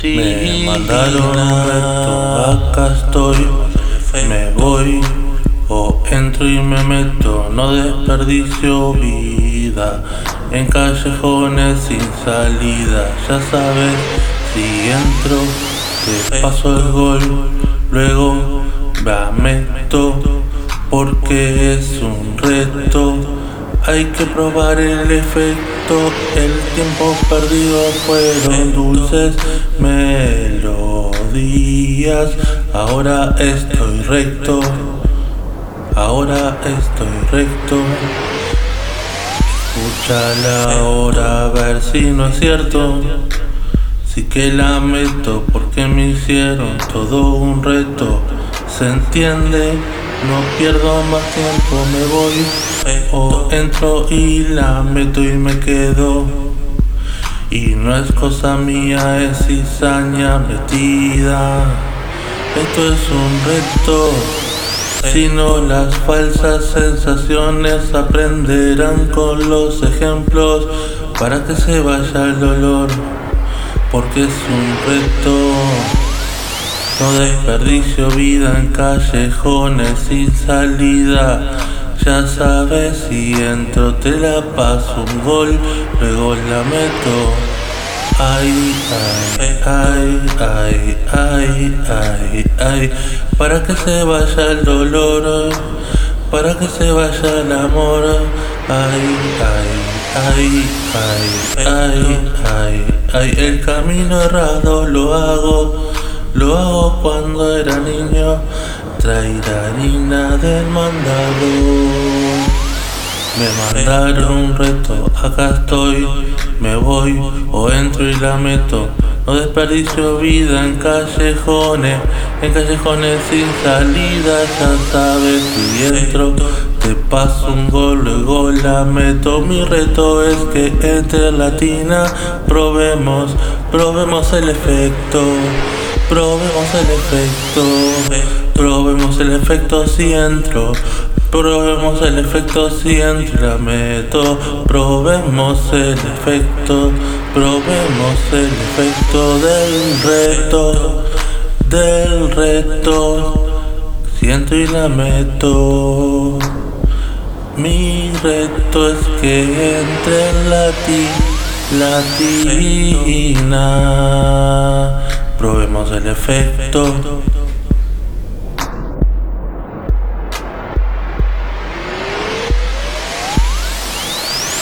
Me mandaron reto, acá estoy. Me voy o entro y me meto. No desperdicio vida en callejones sin salida. Ya sabes, si entro te paso el gol, luego la meto porque es un reto. Hay que probar el efecto. El tiempo perdido fueron dulces melodías. Ahora estoy recto. Ahora estoy recto. Escúchala ahora a ver si no es cierto. Sí que la meto porque me hicieron todo un reto. ¿Se entiende? No pierdo más tiempo, me voy o entro y la meto y me quedo. Y no es cosa mía, es cizaña metida. Esto es un reto, sino las falsas sensaciones aprenderán con los ejemplos para que se vaya el dolor, porque es un reto. No desperdicio vida en callejones sin salida. Ya sabes, si entro te la paso un gol, luego la meto. Ay, ay, ay, ay, ay, ay, para que se vaya el dolor, para que se vaya el amor. Ay, ay, ay, ay, ay, ay, el camino errado lo hago cuando era niño. Traer harina del mandado. Me mandaron un reto, acá estoy. Me voy o entro y la meto. No desperdicio vida en callejones sin salida. Ya sabes, si entro te paso un gol, luego la meto. Mi reto es que entre latina. Probemos el efecto. Probemos el efecto si entro. Probemos el efecto si entro y la meto. Probemos el efecto del reto. Si entro y la meto. Mi reto es que entre en latina. Probemos el efecto.